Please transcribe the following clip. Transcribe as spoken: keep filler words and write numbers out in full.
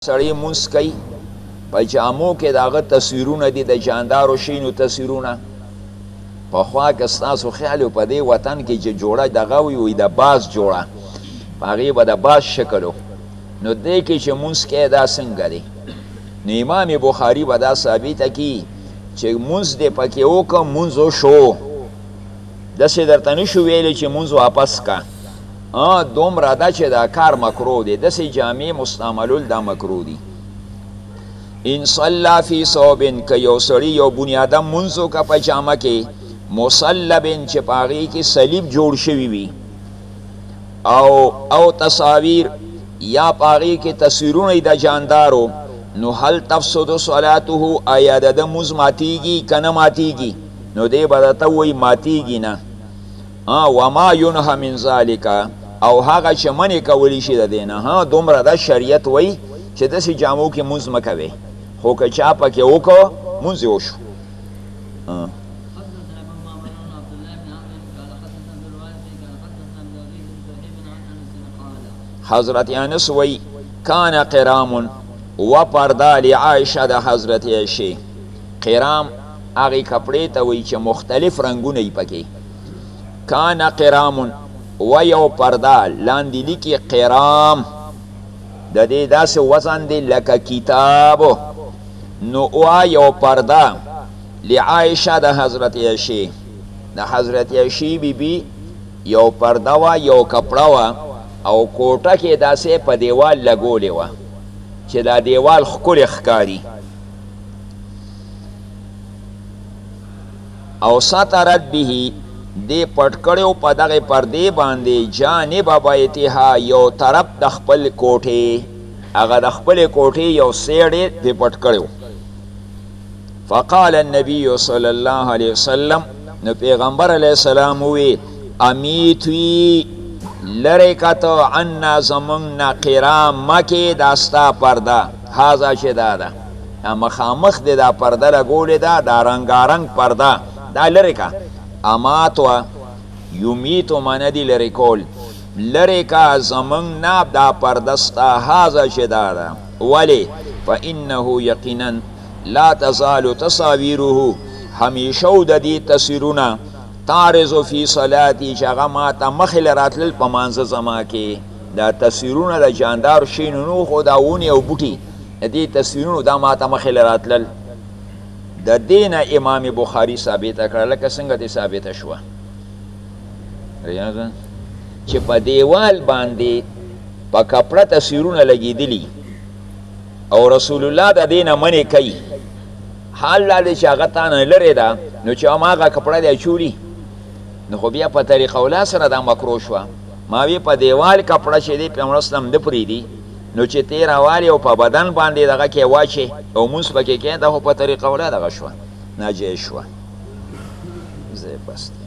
سړی مونځ کوي په جامو کې د هغه تصویرونه دي د جاندارو شینو تصویرونه. پخوا که ستاسو خیال و په دې وطن کې چې جوړه دغه وي وي د باز جوړه په هغې به د باز شکل و نو دې کې چې مونځ کوي دا څنګه دی؟ نو امام بخاري به دا ثابته کي چې مونځ دې پکې وکړه مونځ وشو داسې درته نه شو ویلی چې مونځ واپس که دومره ده چې دا کار مکروه دی داسې جامې مستعملول دا مکروه دی. ان صلی فی ثوب که یو سړي یو بنیادم مونځ وکړه په جامه کې مصلبن چې په هغې کې صلیب جوړ شوي وي او او تصاویر یا په هغې کې تصویرونه د جاندارو نو هل تفسد صلاته آیا د ده مونځ ماتیږي که نه ماتیږي؟ نو دی به درته وایي ماتیږي نه. وما ینهى من ذلک او هغه چې منې کولی شي د دې نه ها دومره ده شریعت وایي چې داسې جامو کې مونځ مه کوې خو که چا پکې وکړو مونځ یې وشو. حضرت انس وایي کان قرام و پرده لعایشه د حضرت عایشې. قرام هغې کپړې ته وایي چې مختلف رنګونه یې پکې. کان قرام و یو پرده لاندې لیکي قرام د دې داسې وزن دی لکه کتابو نو و یو پرده لعایشه د حضرت عایشې د حضرت عایشې بیبي یو پرده وه یو کپړه وه او کوټه کې داسې په دیوال لګولې وه چې دا دیوال ښکلې ښکاري او سترت به دی پټ کړو په دغه پردې باندې جانب بیتها یو طرف د خپل کوټې هغه د خپلې کوټې یو سیډ یې پې پټ کړی فقال النبي صلی الله علیه وسلم نو پیغمبر علیه السلام ووی امیت وی لرې که ته عنا زمونږ نه قرام مکې دا ستا پرده هذا چې دا ده مخامخ دی دا پرده لګولې ده دا رنګارنګ پرده دا لرې که اماتو یمیتو منه دی لری کول لری که زمنگ ناب دا پردستا هازا شدا دا ولی فا انهو یقینا لا تزالو تصاویروهو همیشو دا دی تصویرونا تارزو فی صلاتی چاگا ما تا مخل راتلل پا منز زما که دا تصویرونا دا جاندار شینونو خو دا اونی او بوٹی دی تصویرونو دا ما تا مخل راتلل د دین امام بخاری ثابته کړه لکه څنګه دې ثابته شوه چې په دیوال باندې په کپړه تصویرونه لګېدلي او رسول الله د دې نه منې کوي حال دا دی چې هغه تا نه لرې ده نو چې هماغه کپړه دی اچولي نو خو بیا په طریقه اولا سره دا مکروه شوه ما وی په دیوال کپړه چې دی پیغمبر اسلام نه پرېږدي نو چې تیر والی او په بدن باندې دغه کې واچي او مونځ پکې کې دا خو په طریقه ولا دغه شوه ناجیز شوه. زه بس